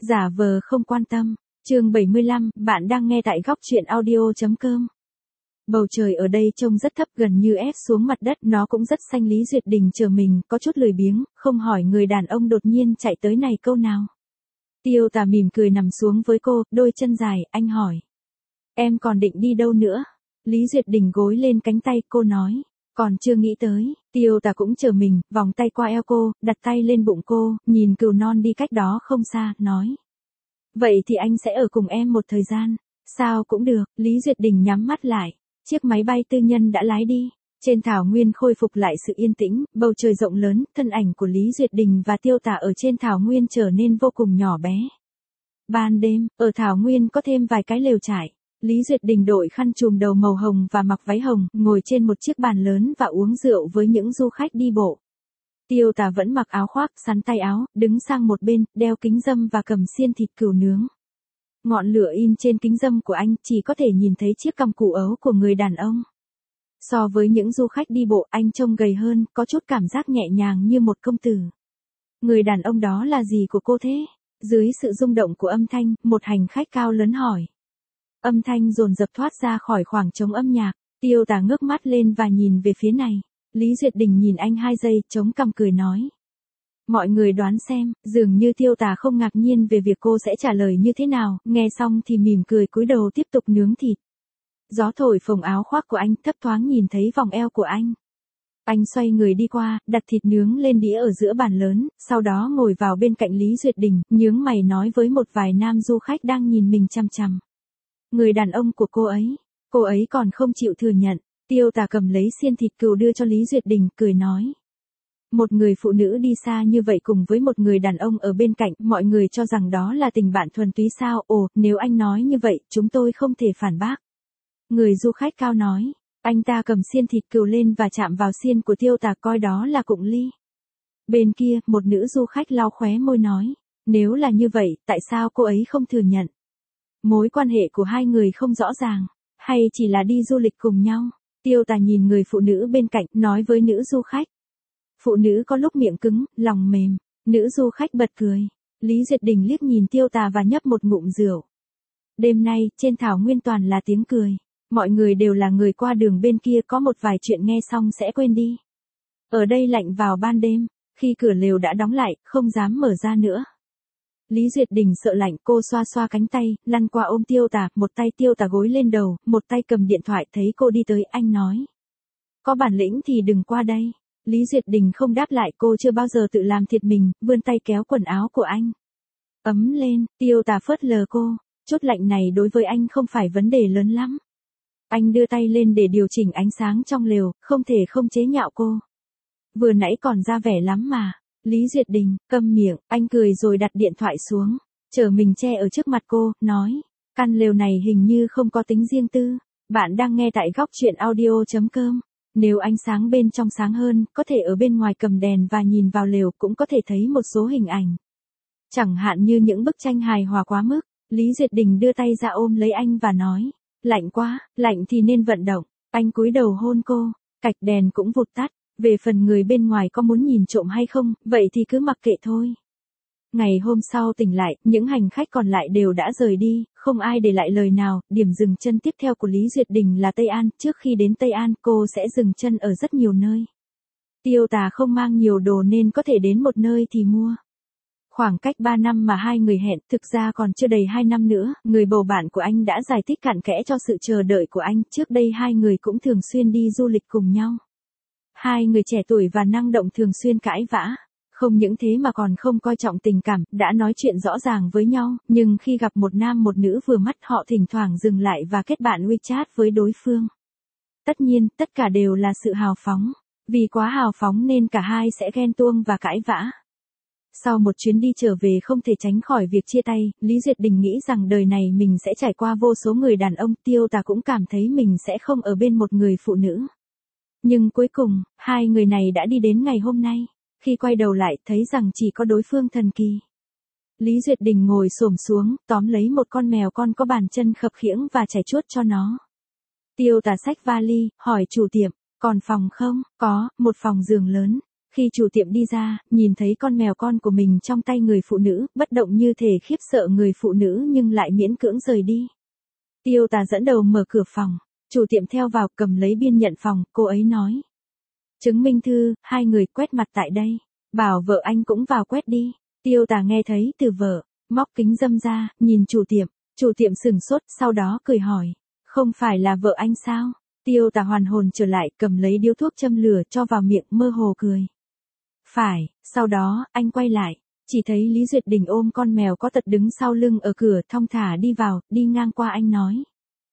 Giả vờ không quan tâm. Chương 75, bạn đang nghe tại góc truyện audio.com. Bầu trời ở đây trông rất thấp, gần như ép xuống mặt đất, nó cũng rất xanh. Lý Duyệt Đình chờ mình, có chút lười biếng, không hỏi người đàn ông đột nhiên chạy tới này câu nào. Tiêu Tà mỉm cười nằm xuống với cô, đôi chân dài, anh hỏi. Em còn định đi đâu nữa? Lý Duyệt Đình gối lên cánh tay, cô nói. Còn chưa nghĩ tới. Tiêu Tà cũng chờ mình, vòng tay qua eo cô, đặt tay lên bụng cô, nhìn cừu non đi cách đó không xa, nói. Vậy thì anh sẽ ở cùng em một thời gian. Sao cũng được. Lý Duyệt Đình nhắm mắt lại. Chiếc máy bay tư nhân đã lái đi. Trên thảo nguyên khôi phục lại sự yên tĩnh, bầu trời rộng lớn, thân ảnh của Lý Duyệt Đình và Tiêu Tà ở trên thảo nguyên trở nên vô cùng nhỏ bé. Ban đêm, ở thảo nguyên có thêm vài cái lều trại. Lý Duyệt Đình đội khăn trùm đầu màu hồng và mặc váy hồng, ngồi trên một chiếc bàn lớn và uống rượu với những du khách đi bộ. Tiêu Tà vẫn mặc áo khoác, xắn tay áo, đứng sang một bên, đeo kính râm và cầm xiên thịt cừu nướng. Ngọn lửa in trên kính râm của anh, chỉ có thể nhìn thấy chiếc cằm củ ấu của người đàn ông. So với những du khách đi bộ, anh trông gầy hơn, có chút cảm giác nhẹ nhàng như một công tử. Người đàn ông đó là gì của cô thế? Dưới sự rung động của âm thanh, một hành khách cao lớn hỏi. Âm thanh dồn dập thoát ra khỏi khoảng trống âm nhạc. Tiêu Tà ngước mắt lên và nhìn về phía này. Lý Duyệt Đình nhìn anh 2 giây, chống cằm cười nói. Mọi người đoán xem, dường như Tiêu Tà không ngạc nhiên về việc cô sẽ trả lời như thế nào, nghe xong thì mỉm cười cúi đầu tiếp tục nướng thịt. Gió thổi phồng áo khoác của anh, thấp thoáng nhìn thấy vòng eo của anh. Anh xoay người đi qua, đặt thịt nướng lên đĩa ở giữa bàn lớn, sau đó ngồi vào bên cạnh Lý Duyệt Đình, nhướng mày nói với một vài nam du khách đang nhìn mình chằm chằm. Người đàn ông của cô ấy còn không chịu thừa nhận. Tiêu Tà cầm lấy xiên thịt cừu đưa cho Lý Duyệt Đình, cười nói. Một người phụ nữ đi xa như vậy cùng với một người đàn ông ở bên cạnh, mọi người cho rằng đó là tình bạn thuần túy sao? Ồ, nếu anh nói như vậy, chúng tôi không thể phản bác. Người du khách cao nói. Anh ta cầm xiên thịt cừu lên và chạm vào xiên của Tiêu Tà, coi đó là cụng ly. Bên kia, một nữ du khách lau khóe môi nói. Nếu là như vậy, tại sao cô ấy không thừa nhận? Mối quan hệ của hai người không rõ ràng, hay chỉ là đi du lịch cùng nhau? Tiêu Tà nhìn người phụ nữ bên cạnh, nói với nữ du khách. Phụ nữ có lúc miệng cứng, lòng mềm. Nữ du khách bật cười. Lý Duyệt Đình liếc nhìn Tiêu Tà và nhấp một ngụm rượu. Đêm nay, trên thảo nguyên toàn là tiếng cười. Mọi người đều là người qua đường bên kia, có một vài chuyện nghe xong sẽ quên đi. Ở đây lạnh vào ban đêm, khi cửa lều đã đóng lại, không dám mở ra nữa. Lý Duyệt Đình sợ lạnh, cô xoa xoa cánh tay, lăn qua ôm Tiêu Tà, một tay Tiêu Tà gối lên đầu, một tay cầm điện thoại, thấy cô đi tới, anh nói. Có bản lĩnh thì đừng qua đây. Lý Duyệt Đình không đáp lại, cô chưa bao giờ tự làm thiệt mình, vươn tay kéo quần áo của anh. Ấm lên. Tiêu Tà phớt lờ cô. Chốt lạnh này đối với anh không phải vấn đề lớn lắm. Anh đưa tay lên để điều chỉnh ánh sáng trong lều, không thể không chế nhạo cô. Vừa nãy còn ra vẻ lắm mà. Lý Duyệt Đình, câm miệng, anh cười rồi đặt điện thoại xuống. Chở mình che ở trước mặt cô, nói. Căn lều này hình như không có tính riêng tư. Bạn đang nghe tại góc truyện audio.com. Nếu ánh sáng bên trong sáng hơn, có thể ở bên ngoài cầm đèn và nhìn vào lều cũng có thể thấy một số hình ảnh. Chẳng hạn như những bức tranh hài hòa quá mức. Lý Duyệt Đình đưa tay ra ôm lấy anh và nói. Lạnh quá, lạnh thì nên vận động. Anh cúi đầu hôn cô, cạch đèn cũng vụt tắt. Về phần người bên ngoài có muốn nhìn trộm hay không, vậy thì cứ mặc kệ thôi. Ngày hôm sau tỉnh lại, những hành khách còn lại đều đã rời đi, không ai để lại lời nào. Điểm dừng chân tiếp theo của Lý Duyệt Đình là Tây An. Trước khi đến Tây An, cô sẽ dừng chân ở rất nhiều nơi. Tiêu Tà không mang nhiều đồ nên có thể đến một nơi thì mua. Khoảng cách 3 năm mà hai người hẹn, thực ra còn chưa đầy 2 năm nữa, người bầu bạn của anh đã giải thích cặn kẽ cho sự chờ đợi của anh. Trước đây hai người cũng thường xuyên đi du lịch cùng nhau. Hai người trẻ tuổi và năng động thường xuyên cãi vã. Không những thế mà còn không coi trọng tình cảm, đã nói chuyện rõ ràng với nhau, nhưng khi gặp một nam một nữ vừa mắt họ thỉnh thoảng dừng lại và kết bạn WeChat với đối phương. Tất nhiên, tất cả đều là sự hào phóng. Vì quá hào phóng nên cả hai sẽ ghen tuông và cãi vã. Sau một chuyến đi trở về không thể tránh khỏi việc chia tay, Lý Duyệt Đình nghĩ rằng đời này mình sẽ trải qua vô số người đàn ông, Tiêu Tà cũng cảm thấy mình sẽ không ở bên một người phụ nữ. Nhưng cuối cùng, hai người này đã đi đến ngày hôm nay. Khi quay đầu lại, thấy rằng chỉ có đối phương thần kỳ. Lý Duyệt Đình ngồi xổm xuống, tóm lấy một con mèo con có bàn chân khập khiễng và chải chuốt cho nó. Tiêu Tà xách vali, hỏi chủ tiệm, còn phòng không? Có, một phòng giường lớn. Khi chủ tiệm đi ra, nhìn thấy con mèo con của mình trong tay người phụ nữ, bất động như thể khiếp sợ người phụ nữ nhưng lại miễn cưỡng rời đi. Tiêu Tà dẫn đầu mở cửa phòng, chủ tiệm theo vào cầm lấy biên nhận phòng, cô ấy nói. Chứng minh thư, 2 người quét mặt tại đây, bảo vợ anh cũng vào quét đi. Tiêu Tà nghe thấy từ vợ, móc kính râm ra, nhìn chủ tiệm sửng sốt, sau đó cười hỏi, không phải là vợ anh sao? Tiêu Tà hoàn hồn trở lại, cầm lấy điếu thuốc châm lửa cho vào miệng, mơ hồ cười. Phải, sau đó, anh quay lại, chỉ thấy Lý Duyệt Đình ôm con mèo có tật đứng sau lưng ở cửa, thong thả đi vào, đi ngang qua anh nói.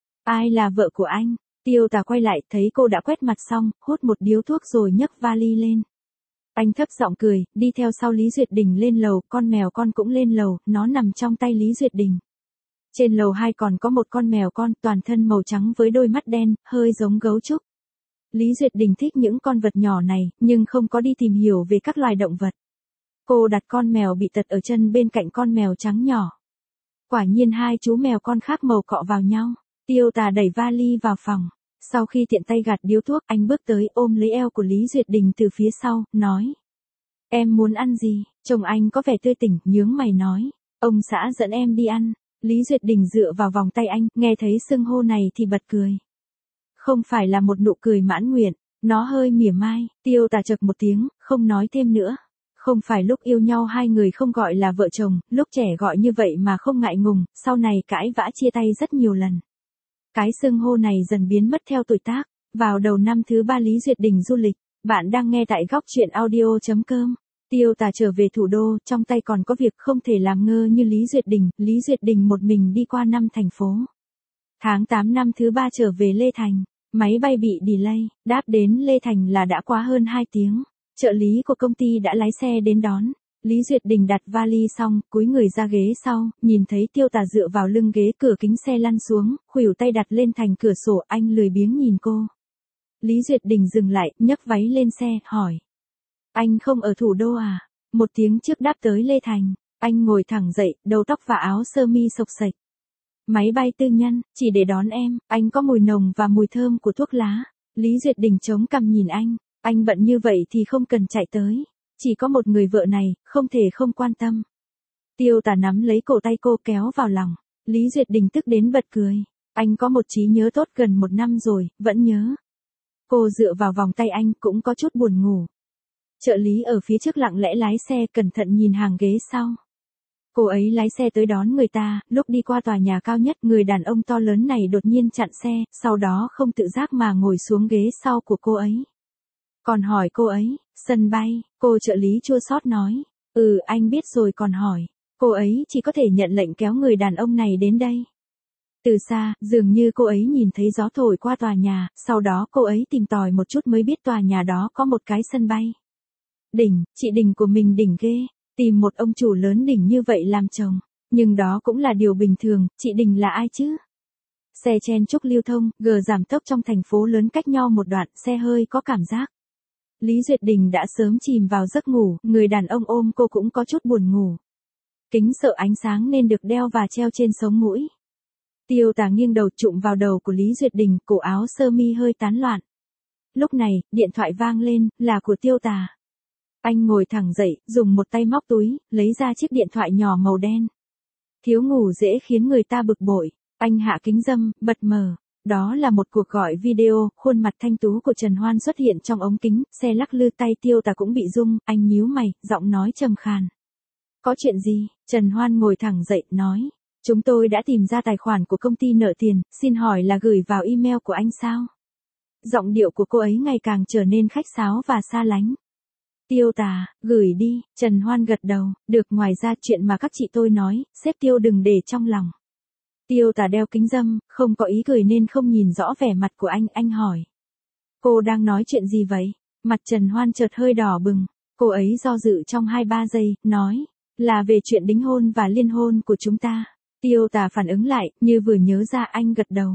Ai là vợ của anh? Tiêu Tà quay lại, thấy cô đã quét mặt xong, hút một điếu thuốc rồi nhấc vali lên. Anh thấp giọng cười, đi theo sau Lý Duyệt Đình lên lầu, con mèo con cũng lên lầu, nó nằm trong tay Lý Duyệt Đình. Trên lầu 2 còn có một con mèo con, toàn thân màu trắng với đôi mắt đen, hơi giống gấu trúc. Lý Duyệt Đình thích những con vật nhỏ này, nhưng không có đi tìm hiểu về các loài động vật. Cô đặt con mèo bị tật ở chân bên cạnh con mèo trắng nhỏ. Quả nhiên 2 chú mèo con khác màu cọ vào nhau. Tiêu Tà đẩy vali vào phòng. Sau khi tiện tay gạt điếu thuốc, anh bước tới ôm lấy eo của Lý Duyệt Đình từ phía sau, nói. Em muốn ăn gì? Chồng anh có vẻ tươi tỉnh, nhướng mày nói. Ông xã dẫn em đi ăn. Lý Duyệt Đình dựa vào vòng tay anh, nghe thấy xưng hô này thì bật cười. Không phải là một nụ cười mãn nguyện, nó hơi mỉa mai. Tiêu Tà chậc một tiếng, không nói thêm nữa. Không phải lúc yêu nhau 2 người không gọi là vợ chồng, lúc trẻ gọi như vậy mà không ngại ngùng, sau này cãi vã chia tay rất nhiều lần. Cái xưng hô này dần biến mất theo tuổi tác. Vào đầu năm thứ 3 Lý Duyệt Đình du lịch, bạn đang nghe tại góc truyện audio.com. Tiêu Tà trở về thủ đô, trong tay còn có việc không thể làm ngơ như Lý Duyệt Đình một mình đi qua 5 thành phố. Tháng 8 năm thứ 3 trở về Lê Thành, máy bay bị delay, đáp đến Lê Thành là đã quá hơn 2 tiếng. Trợ lý của công ty đã lái xe đến đón. Lý Duyệt Đình đặt vali xong, cúi người ra ghế sau, nhìn thấy Tiêu Tà dựa vào lưng ghế, cửa kính xe lăn xuống, khuỷu tay đặt lên thành cửa sổ, anh lười biếng nhìn cô. Lý Duyệt Đình dừng lại, nhấc váy lên xe, hỏi. Anh không ở thủ đô à? 1 tiếng trước đáp tới Lê Thành, anh ngồi thẳng dậy, đầu tóc và áo sơ mi xộc xệch. Máy bay tư nhân, chỉ để đón em, anh có mùi nồng và mùi thơm của thuốc lá. Lý Duyệt Đình chống cằm nhìn anh bận như vậy thì không cần chạy tới. Chỉ có một người vợ này, không thể không quan tâm. Tiêu Tà nắm lấy cổ tay cô kéo vào lòng. Lý Duyệt Đình tức đến bật cười. Anh có một trí nhớ tốt gần 1 năm rồi, vẫn nhớ. Cô dựa vào vòng tay anh cũng có chút buồn ngủ. Trợ lý ở phía trước lặng lẽ lái xe cẩn thận nhìn hàng ghế sau. Cô ấy lái xe tới đón người ta, lúc đi qua tòa nhà cao nhất, người đàn ông to lớn này đột nhiên chặn xe, sau đó không tự giác mà ngồi xuống ghế sau của cô ấy. Còn hỏi cô ấy, sân bay, cô trợ lý chua xót nói. Anh biết rồi còn hỏi. Cô ấy chỉ có thể nhận lệnh kéo người đàn ông này đến đây. Từ xa, dường như cô ấy nhìn thấy gió thổi qua tòa nhà, sau đó cô ấy tìm tòi một chút mới biết tòa nhà đó có một cái sân bay. Đỉnh, chị Đình của mình đỉnh ghê, tìm một ông chủ lớn đỉnh như vậy làm chồng. Nhưng đó cũng là điều bình thường, chị Đình là ai chứ? Xe chen chúc lưu thông, giảm tốc trong thành phố lớn cách nhau một đoạn, xe hơi có cảm giác. Lý Duyệt Đình đã sớm chìm vào giấc ngủ, người đàn ông ôm cô cũng có chút buồn ngủ. Kính sợ ánh sáng nên được đeo và treo trên sống mũi. Tiêu Tà nghiêng đầu chụm vào đầu của Lý Duyệt Đình, cổ áo sơ mi hơi tán loạn. Lúc này, điện thoại vang lên, là của Tiêu Tà. Anh ngồi thẳng dậy, dùng một tay móc túi, lấy ra chiếc điện thoại nhỏ màu đen. Thiếu ngủ dễ khiến người ta bực bội. Anh hạ kính râm, bật mở. Đó là một cuộc gọi video, khuôn mặt thanh tú của Trần Hoan xuất hiện trong ống kính, xe lắc lư, tay Tiêu Tà cũng bị rung, anh nhíu mày, giọng nói trầm khàn. Có chuyện gì? Trần Hoan ngồi thẳng dậy, nói. Chúng tôi đã tìm ra tài khoản của công ty nợ tiền, xin hỏi là gửi vào email của anh sao? Giọng điệu của cô ấy ngày càng trở nên khách sáo và xa lánh. Tiêu Tà, gửi đi, Trần Hoan gật đầu, được, ngoài ra chuyện mà các chị tôi nói, sếp Tiêu đừng để trong lòng. Tiêu Tà đeo kính râm, không có ý cười nên không nhìn rõ vẻ mặt của anh hỏi. Cô đang nói chuyện gì vậy? Mặt Trần Hoan chợt hơi đỏ bừng, cô ấy do dự trong 2-3 giây, nói, là về chuyện đính hôn và liên hôn của chúng ta. Tiêu Tà phản ứng lại, như vừa nhớ ra, anh gật đầu.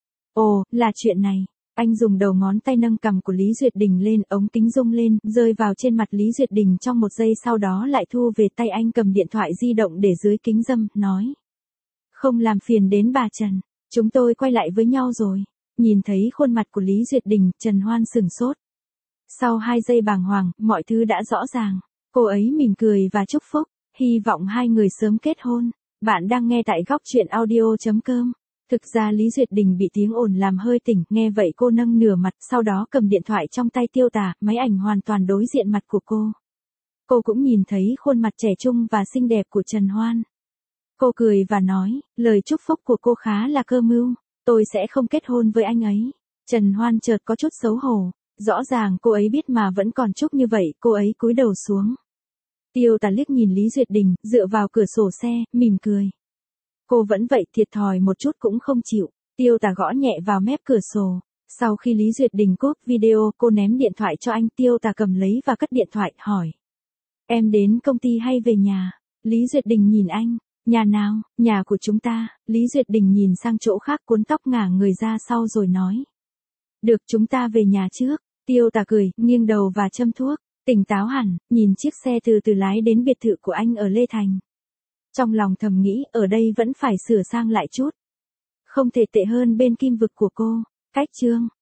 Ồ, là chuyện này. Anh dùng đầu ngón tay nâng cằm của Lý Duyệt Đình lên, ống kính rung lên, rơi vào trên mặt Lý Duyệt Đình trong 1 giây, sau đó lại thu về tay anh, cầm điện thoại di động để dưới kính râm, nói. Không làm phiền đến bà Trần, chúng tôi quay lại với nhau rồi. Nhìn thấy khuôn mặt của Lý Duyệt Đình, Trần Hoan sửng sốt. Sau 2 giây bàng hoàng, mọi thứ đã rõ ràng. Cô ấy mỉm cười và chúc phúc, hy vọng hai người sớm kết hôn. Bạn đang nghe tại góc chuyện audio.com. Thực ra Lý Duyệt Đình bị tiếng ồn làm hơi tỉnh, nghe vậy cô nâng nửa mặt, sau đó cầm điện thoại trong tay Tiêu Tà, máy ảnh hoàn toàn đối diện mặt của cô. Cô cũng nhìn thấy khuôn mặt trẻ trung và xinh đẹp của Trần Hoan. Cô cười và nói, lời chúc phúc của cô khá là cơ mưu, tôi sẽ không kết hôn với anh ấy. Trần Hoan chợt có chút xấu hổ, rõ ràng cô ấy biết mà vẫn còn chúc như vậy, cô ấy cúi đầu xuống. Tiêu Tà liếc nhìn Lý Duyệt Đình, dựa vào cửa sổ xe, mỉm cười. Cô vẫn vậy, thiệt thòi một chút cũng không chịu. Tiêu Tà gõ nhẹ vào mép cửa sổ. Sau khi Lý Duyệt Đình cúp video, cô ném điện thoại cho anh. Tiêu Tà cầm lấy và cất điện thoại, hỏi. Em đến công ty hay về nhà? Lý Duyệt Đình nhìn anh. Nhà nào? Nhà của chúng ta. Lý Duyệt Đình nhìn sang chỗ khác, cuốn tóc ngả người ra sau rồi nói. Được, chúng ta về nhà trước. Tiêu Tà cười, nghiêng đầu và châm thuốc. Tỉnh táo hẳn, nhìn chiếc xe từ từ lái đến biệt thự của anh ở Lê Thành. Trong lòng thầm nghĩ, ở đây vẫn phải sửa sang lại chút. Không thể tệ hơn bên Kim Vực của cô. Cách chương